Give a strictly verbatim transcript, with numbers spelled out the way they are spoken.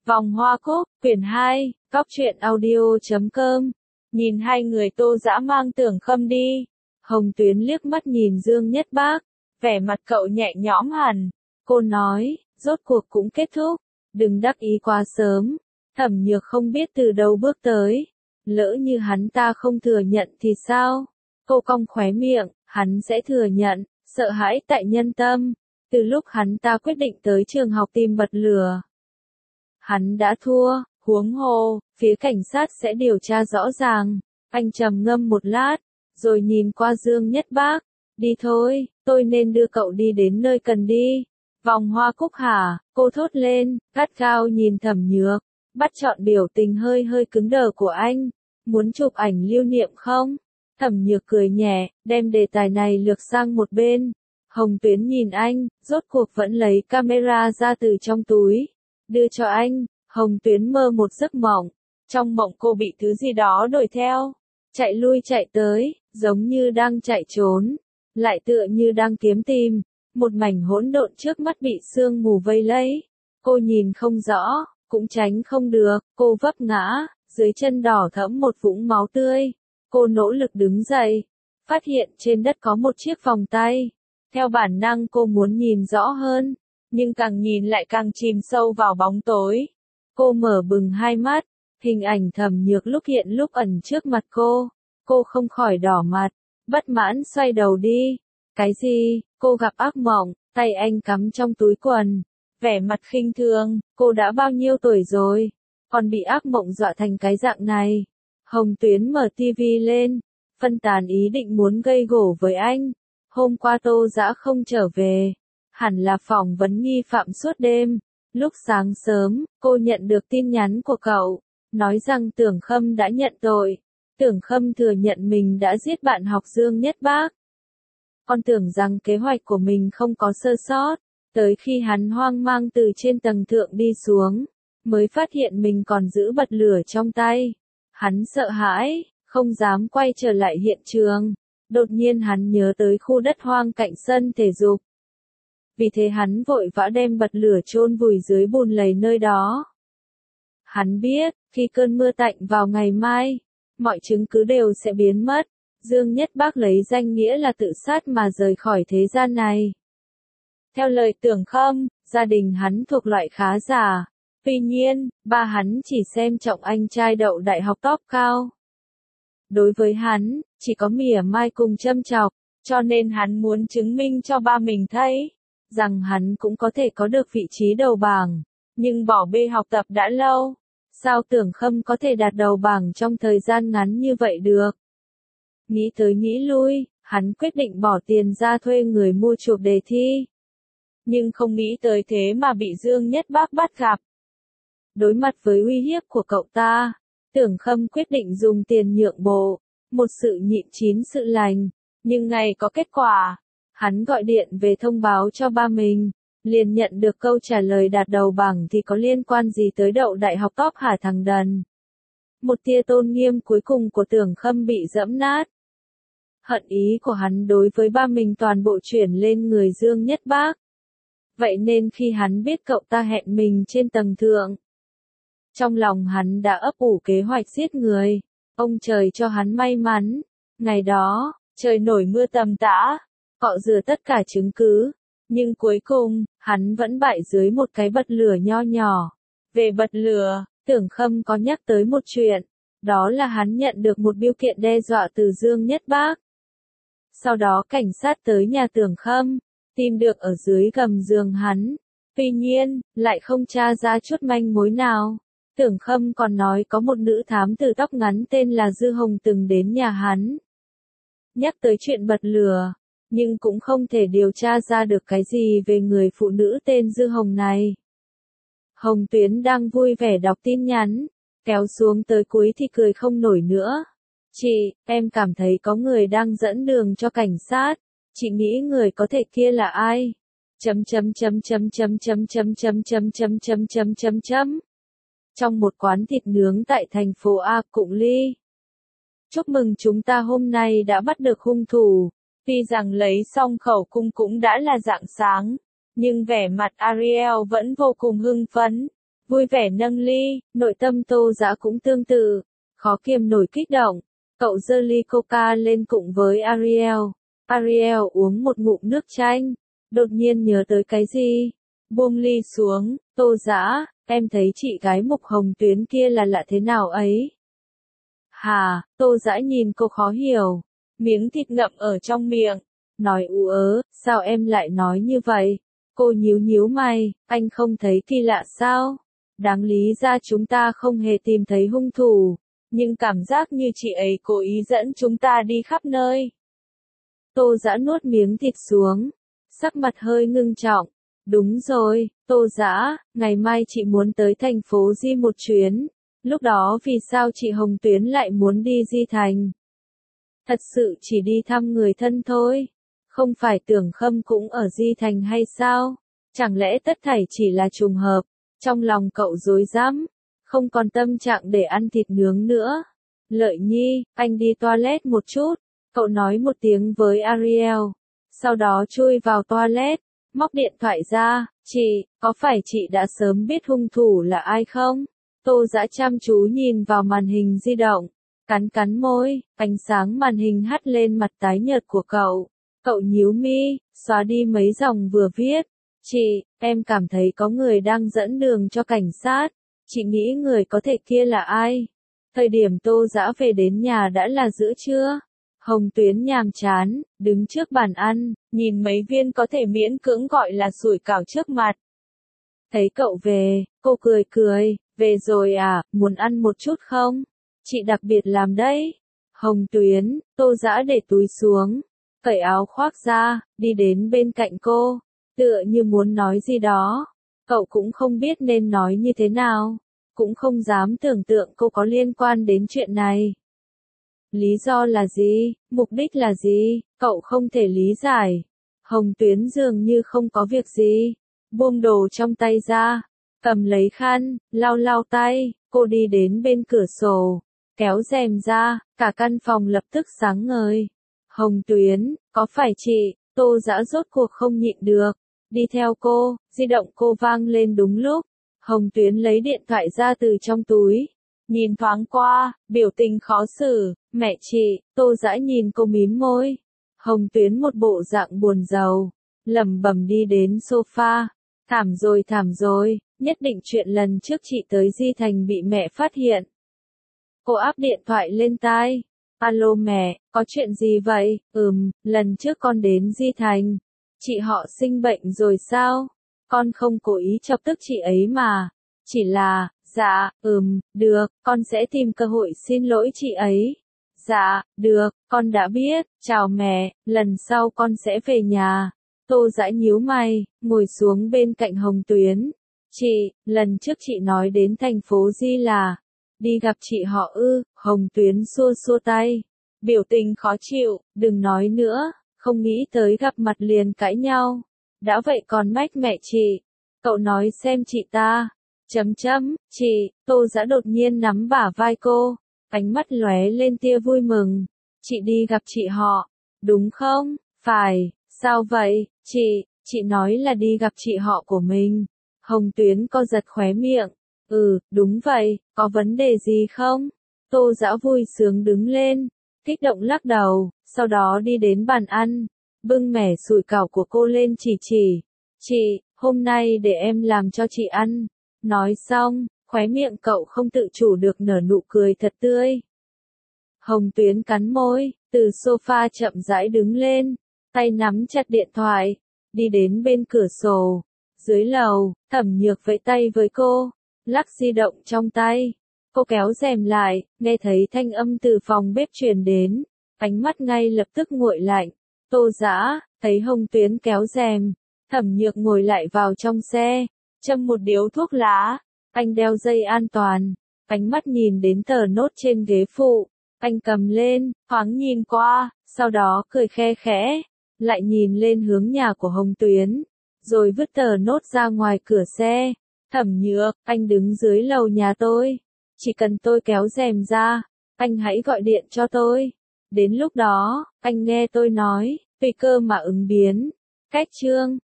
Vòng Hoa Cúc, quyển hai, Cóc truyện audio chấm com. Nhìn hai người Tô Dã mang Tưởng Khâm đi. Hồng Tuyến liếc mắt nhìn Dương Nhất Bác, vẻ mặt cậu nhẹ nhõm hẳn. Cô nói, rốt cuộc cũng kết thúc, đừng đắc ý quá sớm. Thẩm Nhược không biết từ đâu bước tới. Lỡ như hắn ta không thừa nhận thì sao? Cô cong khóe miệng, hắn sẽ thừa nhận, sợ hãi tại nhân tâm. Từ lúc hắn ta quyết định tới trường học tìm bật lửa, hắn đã thua, huống hồ, phía cảnh sát sẽ điều tra rõ ràng. Anh trầm ngâm một lát, rồi nhìn qua Dương Nhất Bác. Đi thôi, tôi nên đưa cậu đi đến nơi cần đi. Vòng Hoa Cúc hả? Cô thốt lên, gắt gao nhìn Thẩm Nhược, bắt chọn biểu tình hơi hơi cứng đờ của anh. Muốn chụp ảnh lưu niệm không? Thẩm Nhược cười nhẹ, đem đề tài này lược sang một bên. Hồng Tuyến nhìn anh, rốt cuộc vẫn lấy camera ra từ trong túi, đưa cho anh. Hồng Tuyến mơ một giấc mộng, trong mộng cô bị thứ gì đó đuổi theo, chạy lui chạy tới, giống như đang chạy trốn, lại tựa như đang kiếm tìm. Một mảnh hỗn độn trước mắt bị sương mù vây lấy, cô nhìn không rõ, cũng tránh không được, cô vấp ngã, dưới chân đỏ thẫm một vũng máu tươi. Cô nỗ lực đứng dậy, phát hiện trên đất có một chiếc vòng tay. Theo bản năng cô muốn nhìn rõ hơn, nhưng càng nhìn lại càng chìm sâu vào bóng tối. Cô mở bừng hai mắt, hình ảnh Thẩm Nhược lúc hiện lúc ẩn trước mặt cô. Cô không khỏi đỏ mặt, bất mãn xoay đầu đi. Cái gì? Cô gặp ác mộng, tay anh cắm trong túi quần, vẻ mặt khinh thường. Cô đã bao nhiêu tuổi rồi, còn bị ác mộng dọa thành cái dạng này. Hồng Tuyến mở tivi lên, phân tán ý định muốn gây gổ với anh. Hôm qua Tô Dã không trở về, hẳn là phỏng vấn nghi phạm suốt đêm. Lúc sáng sớm, cô nhận được tin nhắn của cậu, nói rằng Tưởng Khâm đã nhận tội. Tưởng Khâm thừa nhận mình đã giết bạn học Dương Nhất Bác. Con tưởng rằng kế hoạch của mình không có sơ sót, tới khi hắn hoang mang từ trên tầng thượng đi xuống, mới phát hiện mình còn giữ bật lửa trong tay. Hắn sợ hãi, không dám quay trở lại hiện trường. Đột nhiên hắn nhớ tới khu đất hoang cạnh sân thể dục. Vì thế hắn vội vã đem bật lửa chôn vùi dưới bùn lầy nơi đó. Hắn biết, khi cơn mưa tạnh vào ngày mai, mọi chứng cứ đều sẽ biến mất. Dương Nhất Bác lấy danh nghĩa là tự sát mà rời khỏi thế gian này. Theo lời Tưởng Khâm, gia đình hắn thuộc loại khá giả. Tuy nhiên, ba hắn chỉ xem trọng anh trai đậu đại học top cao. Đối với hắn, chỉ có mỉa mai cùng châm chọc, cho nên hắn muốn chứng minh cho ba mình thấy rằng hắn cũng có thể có được vị trí đầu bảng, nhưng bỏ bê học tập đã lâu. Sao Tưởng Khâm có thể đạt đầu bảng trong thời gian ngắn như vậy được? Nghĩ tới nghĩ lui, hắn quyết định bỏ tiền ra thuê người mua chuộc đề thi. Nhưng không nghĩ tới thế mà bị Dương Nhất Bác bắt gặp. Đối mặt với uy hiếp của cậu ta, Tưởng Khâm quyết định dùng tiền nhượng bộ, một sự nhịn chín sự lành. Nhưng ngày có kết quả, hắn gọi điện về thông báo cho ba mình, liền nhận được câu trả lời đạt đầu bảng thì có liên quan gì tới đậu đại học top hả thằng đần. Một tia tôn nghiêm cuối cùng của Tưởng Khâm bị giẫm nát. Hận ý của hắn đối với ba mình toàn bộ chuyển lên người Dương Nhất Bác. Vậy nên khi hắn biết cậu ta hẹn mình trên tầng thượng, trong lòng hắn đã ấp ủ kế hoạch giết người. Ông trời cho hắn may mắn. Ngày đó, trời nổi mưa tầm tã, cọ rửa tất cả chứng cứ. Nhưng cuối cùng, hắn vẫn bại dưới một cái bật lửa nho nhỏ. Về bật lửa, Tưởng Khâm có nhắc tới một chuyện. Đó là hắn nhận được một bưu kiện đe dọa từ Dương Nhất Bác. Sau đó cảnh sát tới nhà Tưởng Khâm, tìm được ở dưới gầm giường hắn. Tuy nhiên, lại không tra ra chút manh mối nào. Tưởng Khâm còn nói có một nữ thám tử tóc ngắn tên là Dư Hồng từng đến nhà hắn. Nhắc tới chuyện bật lửa, nhưng cũng không thể điều tra ra được cái gì về người phụ nữ tên Dư Hồng này. Hồng Tuyến đang vui vẻ đọc tin nhắn, kéo xuống tới cuối thì cười không nổi nữa. Chị, em cảm thấy có người đang dẫn đường cho cảnh sát. Chị nghĩ người có thể kia là ai? Chấm chấm chấm chấm chấm chấm chấm chấm chấm chấm chấm chấm chấm chấm. Trong một quán thịt nướng tại thành phố A Cụng Ly. Chúc mừng chúng ta hôm nay đã bắt được hung thủ. Tuy rằng lấy xong khẩu cung cũng đã là rạng sáng, nhưng vẻ mặt Ariel vẫn vô cùng hưng phấn. vui vẻ nâng ly, nội tâm Tô Dã cũng tương tự, khó kiềm nổi kích động. Cậu giơ ly coca lên cùng với Ariel. Ariel uống một ngụm nước chanh, đột nhiên nhớ tới cái gì, buông ly xuống. Tô Dã, em thấy chị gái Mục Hồng Tuyến kia là lạ thế nào ấy? Hà, Tô Dã nhìn cô khó hiểu, miếng thịt ngậm ở trong miệng, nói ú ớ, sao em lại nói như vậy? Cô nhíu nhíu mày, anh không thấy kỳ lạ sao? Đáng lý ra chúng ta không hề tìm thấy hung thủ, nhưng cảm giác như chị ấy cố ý dẫn chúng ta đi khắp nơi. Tô Dã nuốt miếng thịt xuống, sắc mặt hơi ngưng trọng. Đúng rồi, Tô Dã, ngày mai chị muốn tới thành phố Di một chuyến. Lúc đó vì sao chị Hồng Tuyến lại muốn đi Di Thành? Thật sự chỉ đi thăm người thân thôi. Không phải Tưởng Khâm cũng ở Di Thành hay sao? Chẳng lẽ tất thảy chỉ là trùng hợp? Trong lòng cậu rối rắm, không còn tâm trạng để ăn thịt nướng nữa. Lợi Nhi, anh đi toilet một chút. Cậu nói một tiếng với Ariel. Sau đó chui vào toilet, móc điện thoại ra. Chị, có phải chị đã sớm biết hung thủ là ai không? Tô Dã chăm chú nhìn vào màn hình di động, cắn cắn môi, ánh sáng màn hình hắt lên mặt tái nhợt của cậu. Cậu nhíu mi, xóa đi mấy dòng vừa viết. Chị, em cảm thấy có người đang dẫn đường cho cảnh sát. Chị nghĩ người có thể kia là ai? Thời điểm Tô Dã về đến nhà đã là giữa trưa. Hồng Tuyến nhàm chán, đứng trước bàn ăn, nhìn mấy viên có thể miễn cưỡng gọi là sủi cảo trước mặt. Thấy cậu về, cô cười cười, về rồi à, muốn ăn một chút không? Chị đặc biệt làm đấy. Hồng Tuyến, Tô Dã để túi xuống, cởi áo khoác ra, đi đến bên cạnh cô, tựa như muốn nói gì đó. Cậu cũng không biết nên nói như thế nào, cũng không dám tưởng tượng cô có liên quan đến chuyện này. Lý do là gì, mục đích là gì, cậu không thể lý giải. Hồng Tuyến dường như không có việc gì, buông đồ trong tay ra, cầm lấy khăn, lau lau tay, cô đi đến bên cửa sổ, kéo rèm ra, cả căn phòng lập tức sáng ngời. Hồng Tuyến, có phải chị? Tô Dã rốt cuộc không nhịn được, đi theo cô, di động cô vang lên đúng lúc. Hồng Tuyến lấy điện thoại ra từ trong túi, nhìn thoáng qua, biểu tình khó xử. Mẹ chị. Tô Dã nhìn cô mím môi. Hồng Tuyến một bộ dạng buồn rầu, lẩm bẩm đi đến sofa. Thảm rồi thảm rồi, nhất định chuyện lần trước chị tới Di Thành bị mẹ phát hiện. Cô áp điện thoại lên tai. Alo mẹ, có chuyện gì vậy? Ừm, lần trước con đến Di Thành, chị họ sinh bệnh rồi sao? Con không cố ý chọc tức chị ấy mà. Chỉ là, dạ, ừm, được, con sẽ tìm cơ hội xin lỗi chị ấy. Dạ, được, con đã biết, chào mẹ, lần sau con sẽ về nhà. Tô Dã nhíu mày, ngồi xuống bên cạnh Hồng Tuyến. Chị, lần trước chị nói đến thành phố Di là đi gặp chị họ ư? Hồng Tuyến xua xua tay, biểu tình khó chịu, đừng nói nữa, không nghĩ tới gặp mặt liền cãi nhau. Đã vậy còn mách mẹ chị, cậu nói xem chị ta. Chấm chấm, chị. Tô Dã đột nhiên nắm bả vai cô, ánh mắt lóe lên tia vui mừng. Chị đi gặp chị họ, đúng không? Phải, sao vậy, chị, chị nói là đi gặp chị họ của mình. Hồng Tuyến co giật khóe miệng. Ừ, đúng vậy, có vấn đề gì không? Tô Dã vui sướng đứng lên, kích động lắc đầu, sau đó đi đến bàn ăn, bưng mẻ sủi cảo của cô lên chỉ chỉ. Chị, hôm nay để em làm cho chị ăn. Nói xong, khóe miệng cậu không tự chủ được nở nụ cười thật tươi. Hồng Tuyến cắn môi, từ sofa chậm rãi đứng lên, tay nắm chặt điện thoại, đi đến bên cửa sổ. Dưới lầu, Thẩm Nhược vẫy tay với cô, lắc di động trong tay. Cô kéo rèm lại, nghe thấy thanh âm từ phòng bếp truyền đến, ánh mắt ngay lập tức nguội lạnh. Tô Dã, thấy Hồng Tuyến kéo rèm, Thẩm Nhược ngồi lại vào trong xe, châm một điếu thuốc lá, anh đeo dây an toàn, ánh mắt nhìn đến tờ nốt trên ghế phụ, anh cầm lên, thoáng nhìn qua, sau đó cười khe khẽ, lại nhìn lên hướng nhà của Hồng Tuyến, rồi vứt tờ nốt ra ngoài cửa xe. Thẩm Nhược, anh đứng dưới lầu nhà tôi, chỉ cần tôi kéo rèm ra, anh hãy gọi điện cho tôi. Đến lúc đó, anh nghe tôi nói, tùy cơ mà ứng biến. Cách chương